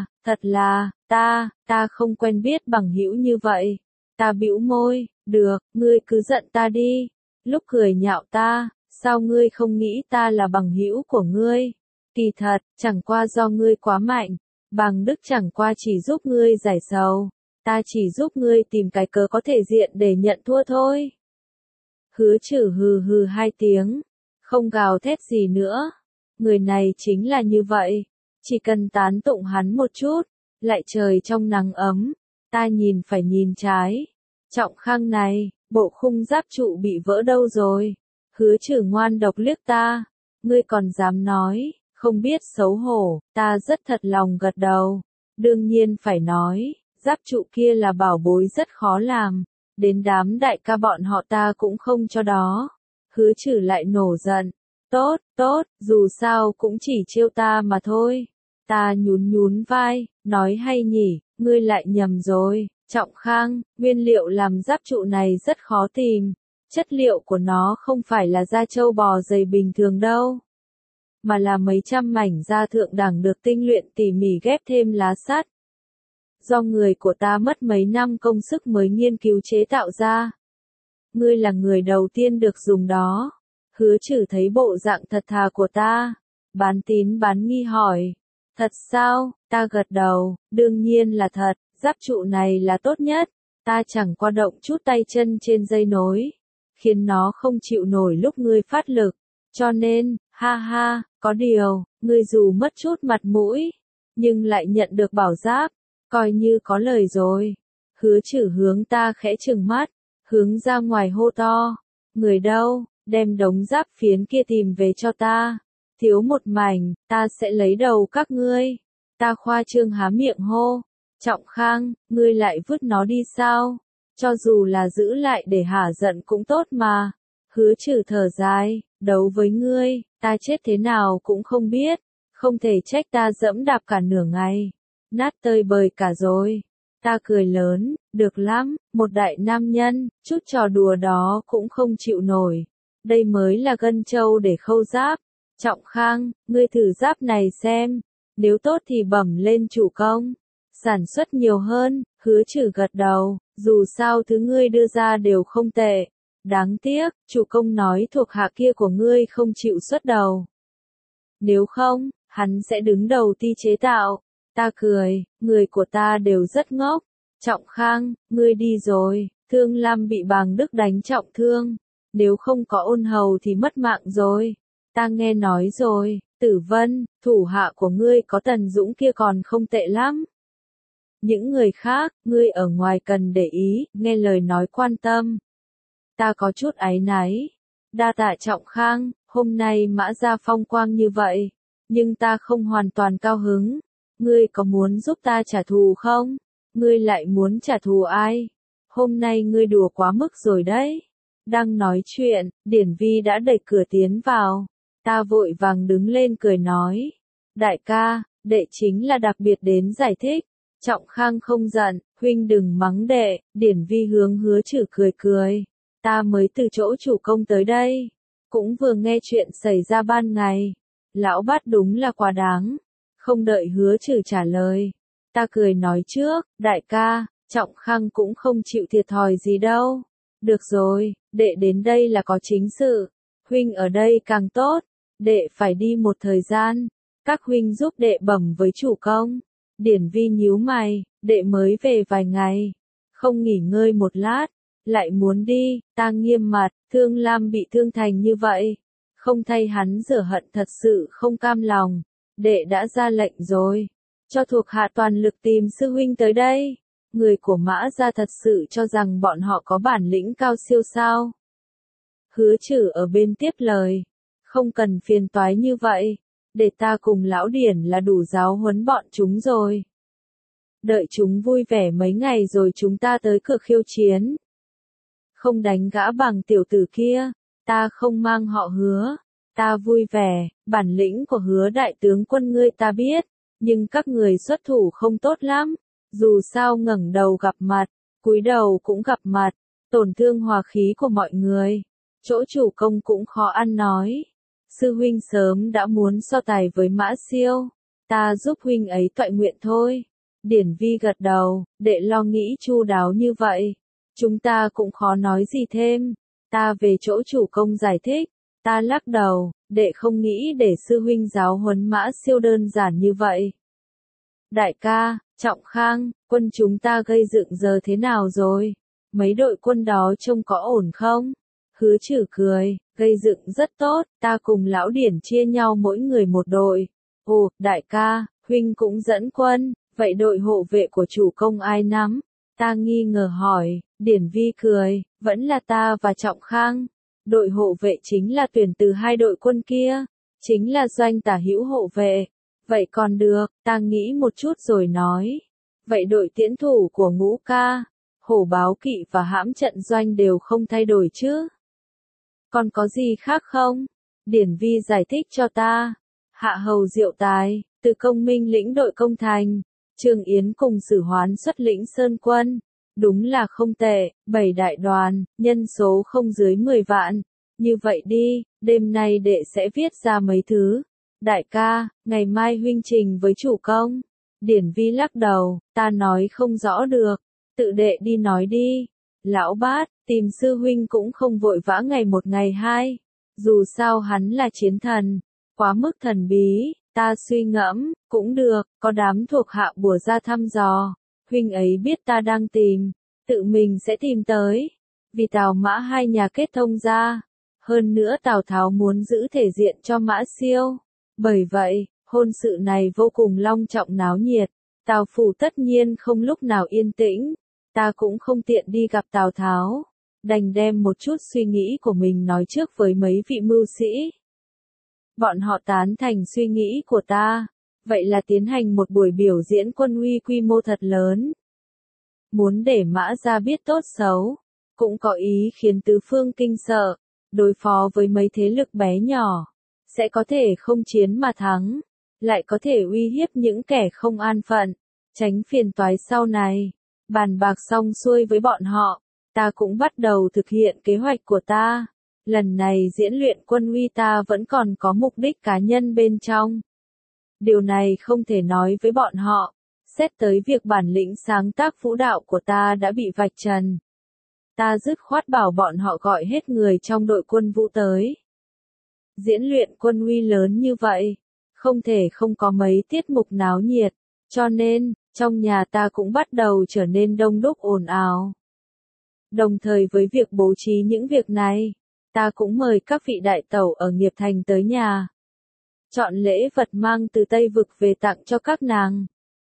là, ta không quen biết bằng hữu như vậy. Ta bĩu môi, được, ngươi cứ giận ta đi. Lúc cười nhạo ta, sao ngươi không nghĩ ta là bằng hữu của ngươi? Kỳ thật, chẳng qua do ngươi quá mạnh. Bằng Đức chẳng qua chỉ giúp ngươi giải sầu. Ta chỉ giúp ngươi tìm cái cớ có thể diện để nhận thua thôi. Hứa Trử hừ hừ hai tiếng, không gào thét gì nữa. Người này chính là như vậy. Chỉ cần tán tụng hắn một chút, lại trời trong nắng ấm. Ta nhìn phải nhìn trái. Trọng Khang này, bộ khung giáp trụ bị vỡ đâu rồi? Hứa Trử ngoan độc liếc ta. Ngươi còn dám nói, không biết xấu hổ. Ta rất thật lòng gật đầu. Đương nhiên phải nói, giáp trụ kia là bảo bối rất khó làm. Đến đám đại ca bọn họ ta cũng không cho đó. Hứa Trử lại nổ giận. Tốt, dù sao cũng chỉ trêu ta mà thôi. Ta nhún vai, nói hay nhỉ, ngươi lại nhầm rồi. Trọng Khang, nguyên liệu làm giáp trụ này rất khó tìm. Chất liệu của nó không phải là da trâu bò dày bình thường đâu, mà là mấy trăm mảnh da thượng đẳng được tinh luyện tỉ mỉ ghép thêm lá sắt. Do người của ta mất mấy năm công sức mới nghiên cứu chế tạo ra. Ngươi là người đầu tiên được dùng đó. Hứa Trử thấy bộ dạng thật thà của ta, bán tín bán nghi hỏi. Thật sao? Ta gật đầu, đương nhiên là thật, giáp trụ này là tốt nhất. Ta chẳng qua động chút tay chân trên dây nối, khiến nó không chịu nổi lúc ngươi phát lực. Cho nên, ha, có điều, ngươi dù mất chút mặt mũi, nhưng lại nhận được bảo giáp, coi như có lời rồi. Hứa Trử hướng ta khẽ trừng mắt, hướng ra ngoài hô to. Người đâu, đem đống giáp phiến kia tìm về cho ta. Thiếu một mảnh, ta sẽ lấy đầu các ngươi. Ta khoa trương há miệng hô. Trọng Khang, ngươi lại vứt nó đi sao? Cho dù là giữ lại để hả giận cũng tốt mà. Hứa Trử thở dài, đấu với ngươi, ta chết thế nào cũng không biết. Không thể trách ta dẫm đạp cả nửa ngày. Nát tơi bời cả rồi. Ta cười lớn, được lắm, một đại nam nhân, chút trò đùa đó cũng không chịu nổi. Đây mới là gân trâu để khâu giáp. Trọng Khang, ngươi thử giáp này xem. Nếu tốt thì bẩm lên chủ công. Sản xuất nhiều hơn. Hứa Trử gật đầu, dù sao thứ ngươi đưa ra đều không tệ. Đáng tiếc, chủ công nói thuộc hạ kia của ngươi không chịu xuất đầu. Nếu không, hắn sẽ đứng đầu ty chế tạo. Ta cười, người của ta đều rất ngốc. Trọng Khang, ngươi đi rồi. Thương Lam bị Bàng Đức đánh trọng thương. Nếu không có Ôn Hầu thì mất mạng rồi. Ta nghe nói rồi, Tử Vân, thủ hạ của ngươi có Tần Dũng kia còn không tệ lắm. Những người khác, ngươi ở ngoài cần để ý, nghe lời nói quan tâm. Ta có chút áy náy. Đa tạ Trọng Khang, hôm nay Mã Gia phong quang như vậy, nhưng ta không hoàn toàn cao hứng. Ngươi có muốn giúp ta trả thù không? Ngươi lại muốn trả thù ai? Hôm nay ngươi đùa quá mức rồi đấy. Đang nói chuyện, Điển Vi đã đẩy cửa tiến vào. Ta vội vàng đứng lên cười nói. Đại ca, đệ chính là đặc biệt đến giải thích. Trọng Khang không giận, huynh đừng mắng đệ. Điển Vi hướng Hứa Trử cười. Ta mới từ chỗ chủ công tới đây. Cũng vừa nghe chuyện xảy ra ban ngày. Lão bát đúng là quá đáng. Không đợi Hứa Trử trả lời. Ta cười nói trước, đại ca, Trọng Khang cũng không chịu thiệt thòi gì đâu. Được rồi, đệ đến đây là có chính sự. Huynh ở đây càng tốt. Đệ phải đi một thời gian. Các huynh giúp đệ bẩm với chủ công. Điển Vi nhíu mày, đệ mới về vài ngày. Không nghỉ ngơi một lát. Lại muốn đi, ta nghiêm mặt, Thương Lam bị thương thành như vậy. Không thay hắn rửa hận thật sự không cam lòng. Đệ đã ra lệnh rồi. Cho thuộc hạ toàn lực tìm sư huynh tới đây. Người của Mã Gia thật sự cho rằng bọn họ có bản lĩnh cao siêu sao. Hứa Trử ở bên tiếp lời. Không cần phiền toái như vậy. Để ta cùng lão Điển là đủ giáo huấn bọn chúng rồi. Đợi chúng vui vẻ mấy ngày rồi chúng ta tới cửa khiêu chiến. Không đánh gã bằng tiểu tử kia. Ta không mang họ Hứa. Ta vui vẻ, bản lĩnh của Hứa đại tướng quân ngươi ta biết, nhưng các người xuất thủ không tốt lắm, dù sao ngẩng đầu gặp mặt, cúi đầu cũng gặp mặt, tổn thương hòa khí của mọi người. Chỗ chủ công cũng khó ăn nói. Sư huynh sớm đã muốn so tài với Mã Siêu, ta giúp huynh ấy toại nguyện thôi. Điển Vi gật đầu, đệ lo nghĩ chu đáo như vậy, chúng ta cũng khó nói gì thêm. Ta về chỗ chủ công giải thích, ta lắc đầu, đệ không nghĩ để sư huynh giáo huấn Mã Siêu đơn giản như vậy. Đại ca, Trọng Khang, quân chúng ta gây dựng giờ thế nào rồi? Mấy đội quân đó trông có ổn không? Hứa Trử cười, gây dựng rất tốt, ta cùng lão Điển chia nhau mỗi người một đội. Ồ, đại ca, huynh cũng dẫn quân, vậy đội hộ vệ của chủ công ai nắm? Ta nghi ngờ hỏi, Điển Vi cười, vẫn là ta và Trọng Khang. Đội hộ vệ chính là tuyển từ hai đội quân kia, chính là doanh tả hữu hộ vệ. Vậy còn được, ta nghĩ một chút rồi nói. Vậy đội tiễn thủ của Ngũ ca, Hổ Báo Kỵ và hãm trận doanh đều không thay đổi chứ? Còn có gì khác không? Điển Vi giải thích cho ta. Hạ hầu Diệu Tài, từ Công Minh lĩnh đội công thành, Trương Yến cùng Sử Hoán xuất lĩnh Sơn quân. Đúng là không tệ, 7 đại đoàn, nhân số không dưới 10 vạn. Như vậy đi, đêm nay đệ sẽ viết ra mấy thứ. Đại ca, ngày mai huynh trình với chủ công. Điển Vi lắc đầu, ta nói không rõ được. Tự đệ đi nói đi. Lão Bát, tìm sư huynh cũng không vội vã ngày một ngày hai. Dù sao hắn là chiến thần, quá mức thần bí, ta suy ngẫm, cũng được, có đám thuộc hạ bùa ra thăm dò. Huynh ấy biết ta đang tìm, tự mình sẽ tìm tới. Vì Tào Mã hai nhà kết thông ra. Hơn nữa Tào Tháo muốn giữ thể diện cho Mã Siêu. Bởi vậy, hôn sự này vô cùng long trọng náo nhiệt. Tào phủ tất nhiên không lúc nào yên tĩnh. Ta cũng không tiện đi gặp Tào Tháo. Đành đem một chút suy nghĩ của mình nói trước với mấy vị mưu sĩ. Bọn họ tán thành suy nghĩ của ta. Vậy là tiến hành một buổi biểu diễn quân uy quy mô thật lớn. Muốn để Mã gia biết tốt xấu. Cũng có ý khiến tứ phương kinh sợ. Đối phó với mấy thế lực bé nhỏ. Sẽ có thể không chiến mà thắng. Lại có thể uy hiếp những kẻ không an phận. Tránh phiền toái sau này. Bàn bạc xong xuôi với bọn họ. Ta cũng bắt đầu thực hiện kế hoạch của ta. Lần này diễn luyện quân uy ta vẫn còn có mục đích cá nhân bên trong. Điều này không thể nói với bọn họ. Xét tới việc bản lĩnh sáng tác vũ đạo của ta đã bị vạch trần. Ta dứt khoát bảo bọn họ gọi hết người trong đội quân vũ tới. Diễn luyện quân uy lớn như vậy, không thể không có mấy tiết mục náo nhiệt, cho nên, trong nhà ta cũng bắt đầu trở nên đông đúc ồn ào. Đồng thời với việc bố trí những việc này, ta cũng mời các vị đại tẩu ở Nghiệp Thành tới nhà. Chọn lễ vật mang từ Tây Vực về tặng cho các nàng.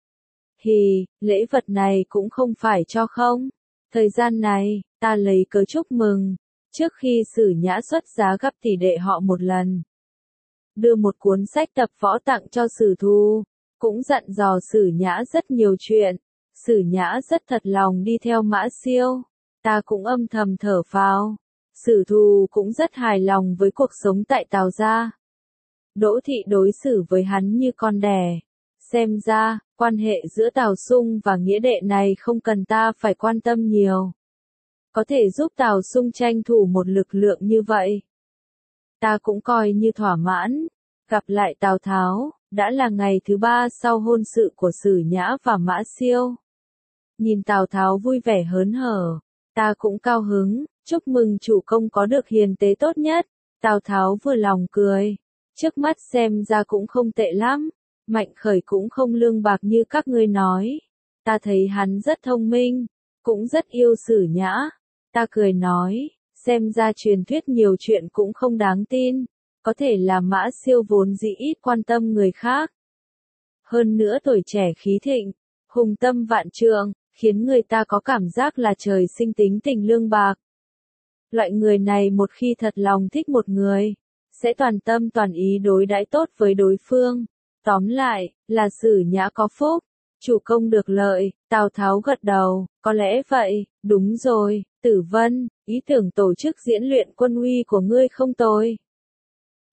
Lễ vật này cũng không phải cho không. Thời gian này, ta lấy cớ chúc mừng, trước khi Sử Nhã xuất giá gặp tỷ đệ họ một lần. Đưa một cuốn sách tập võ tặng cho Sử Thu, cũng dặn dò Sử Nhã rất nhiều chuyện. Sử Nhã rất thật lòng đi theo Mã Siêu, ta cũng âm thầm thở phào. Sử Thu cũng rất hài lòng với cuộc sống tại Tào gia. Đỗ Thị đối xử với hắn như con đẻ. Xem ra, quan hệ giữa Tào Sung và nghĩa đệ này không cần ta phải quan tâm nhiều. Có thể giúp Tào Sung tranh thủ một lực lượng như vậy. Ta cũng coi như thỏa mãn. Gặp lại Tào Tháo, đã là ngày thứ 3 sau hôn sự của Sử Nhã và Mã Siêu. Nhìn Tào Tháo vui vẻ hớn hở, ta cũng cao hứng, chúc mừng chủ công có được hiền tế tốt nhất. Tào Tháo vừa lòng cười, trước mắt xem ra cũng không tệ lắm. Mạnh Khởi cũng không lương bạc như các ngươi nói. Ta thấy hắn rất thông minh, cũng rất yêu Sử Nhã. Ta cười nói, xem ra truyền thuyết nhiều chuyện cũng không đáng tin. Có thể là Mã Siêu vốn dĩ ít quan tâm người khác. Hơn nữa tuổi trẻ khí thịnh, hùng tâm vạn trượng, khiến người ta có cảm giác là trời sinh tính tình lương bạc. Loại người này một khi thật lòng thích một người, sẽ toàn tâm toàn ý đối đãi tốt với đối phương. Tóm lại, là Sử Nhã có phúc, chủ công được lợi. Tào Tháo gật đầu, có lẽ vậy, đúng rồi, Tử Vân, ý tưởng tổ chức diễn luyện quân uy của ngươi không tồi.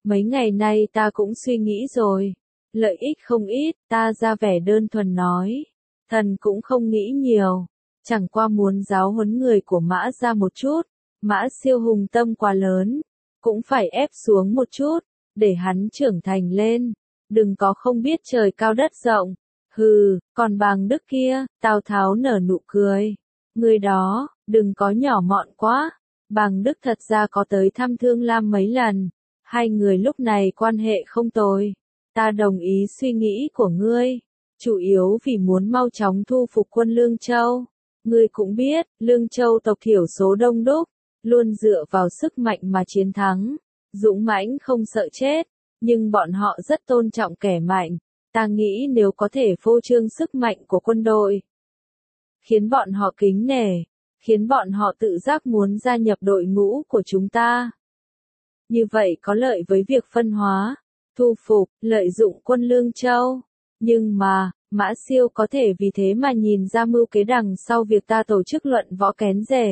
Mấy ngày nay ta cũng suy nghĩ rồi. Lợi ích không ít, ta ra vẻ đơn thuần nói. Thần cũng không nghĩ nhiều. Chẳng qua muốn giáo huấn người của Mã ra một chút. Mã Siêu hùng tâm quá lớn. Cũng phải ép xuống một chút. Để hắn trưởng thành lên. Đừng có không biết trời cao đất rộng. Hừ, còn Bàng Đức kia, Tào Tháo nở nụ cười. Người đó, đừng có nhỏ mọn quá. Bàng Đức thật ra có tới thăm Thương Lam mấy lần. Hai người lúc này quan hệ không tồi. Ta đồng ý suy nghĩ của ngươi. Chủ yếu vì muốn mau chóng thu phục quân Lương Châu. Ngươi cũng biết, Lương Châu tộc thiểu số đông đúc. Luôn dựa vào sức mạnh mà chiến thắng. Dũng mãnh không sợ chết. Nhưng bọn họ rất tôn trọng kẻ mạnh. Ta nghĩ nếu có thể phô trương sức mạnh của quân đội. Khiến bọn họ kính nể. Khiến bọn họ tự giác muốn gia nhập đội ngũ của chúng ta. Như vậy có lợi với việc phân hóa, thu phục, lợi dụng quân Lương Châu. Nhưng mà, Mã Siêu có thể vì thế mà nhìn ra mưu kế đằng sau việc ta tổ chức luận võ kén rể.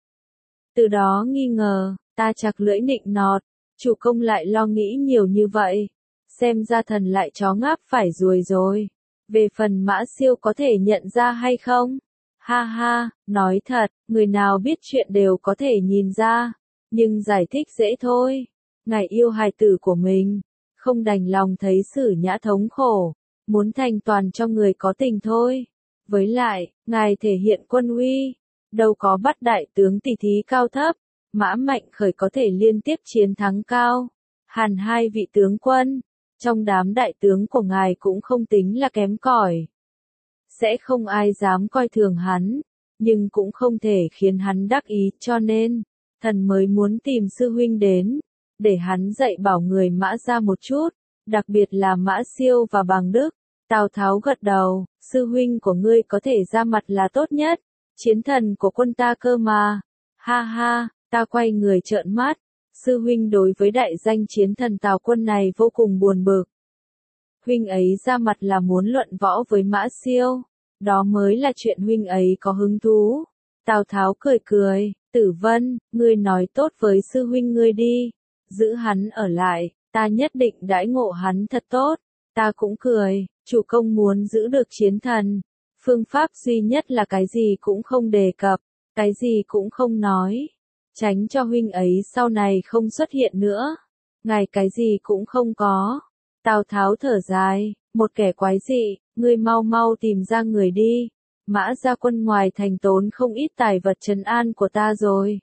Từ đó nghi ngờ, ta chặt lưỡi nịnh nọt, chủ công lại lo nghĩ nhiều như vậy. Xem ra thần lại chó ngáp phải ruồi rồi. Về phần Mã Siêu có thể nhận ra hay không? Ha ha, nói thật, người nào biết chuyện đều có thể nhìn ra. Nhưng giải thích dễ thôi. Ngài yêu hài tử của mình. Không đành lòng thấy Sử Nhã thống khổ. Muốn thành toàn cho người có tình thôi. Với lại, ngài thể hiện quân uy. Đâu có bắt đại tướng tỷ thí cao thấp. Mã Mạnh Khởi có thể liên tiếp chiến thắng cao. Hàn hai vị tướng quân. Trong đám đại tướng của ngài cũng không tính là kém cỏi. Sẽ không ai dám coi thường hắn. Nhưng cũng không thể khiến hắn đắc ý, cho nên thần mới muốn tìm sư huynh đến. Để hắn dạy bảo người Mã ra một chút. Đặc biệt là Mã Siêu và Bàng Đức. Tào Tháo gật đầu. Sư huynh của ngươi có thể ra mặt là tốt nhất. Chiến thần của quân ta cơ mà. Ha ha, ta quay người trợn mắt. Sư huynh đối với đại danh chiến thần Tào quân này vô cùng buồn bực. Huynh ấy ra mặt là muốn luận võ với Mã Siêu. Đó mới là chuyện huynh ấy có hứng thú. Tào Tháo cười cười. Tử Vân, ngươi nói tốt với sư huynh ngươi đi. Giữ hắn ở lại, ta nhất định đãi ngộ hắn thật tốt. Ta cũng cười, chủ công muốn giữ được chiến thần. Phương pháp duy nhất là cái gì cũng không đề cập, cái gì cũng không nói. Tránh cho huynh ấy sau này không xuất hiện nữa. Ngài cái gì cũng không có. Tào Tháo thở dài, một kẻ quái dị, ngươi mau mau tìm ra người đi. Mã ra quân ngoài thành tốn không ít tài vật trấn an của ta rồi.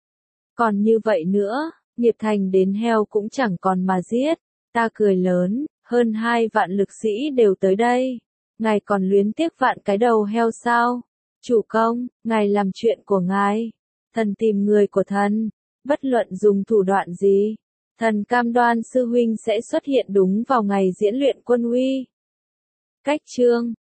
Còn như vậy nữa, nghiệp thành đến heo cũng chẳng còn mà giết. Ta cười lớn, hơn 2 vạn lực sĩ đều tới đây. Ngài còn luyến tiếc vạn cái đầu heo sao? Chủ công, ngài làm chuyện của ngài. Thần tìm người của thần. Bất luận dùng thủ đoạn gì. Thần cam đoan sư huynh sẽ xuất hiện đúng vào ngày diễn luyện quân uy. Cách chương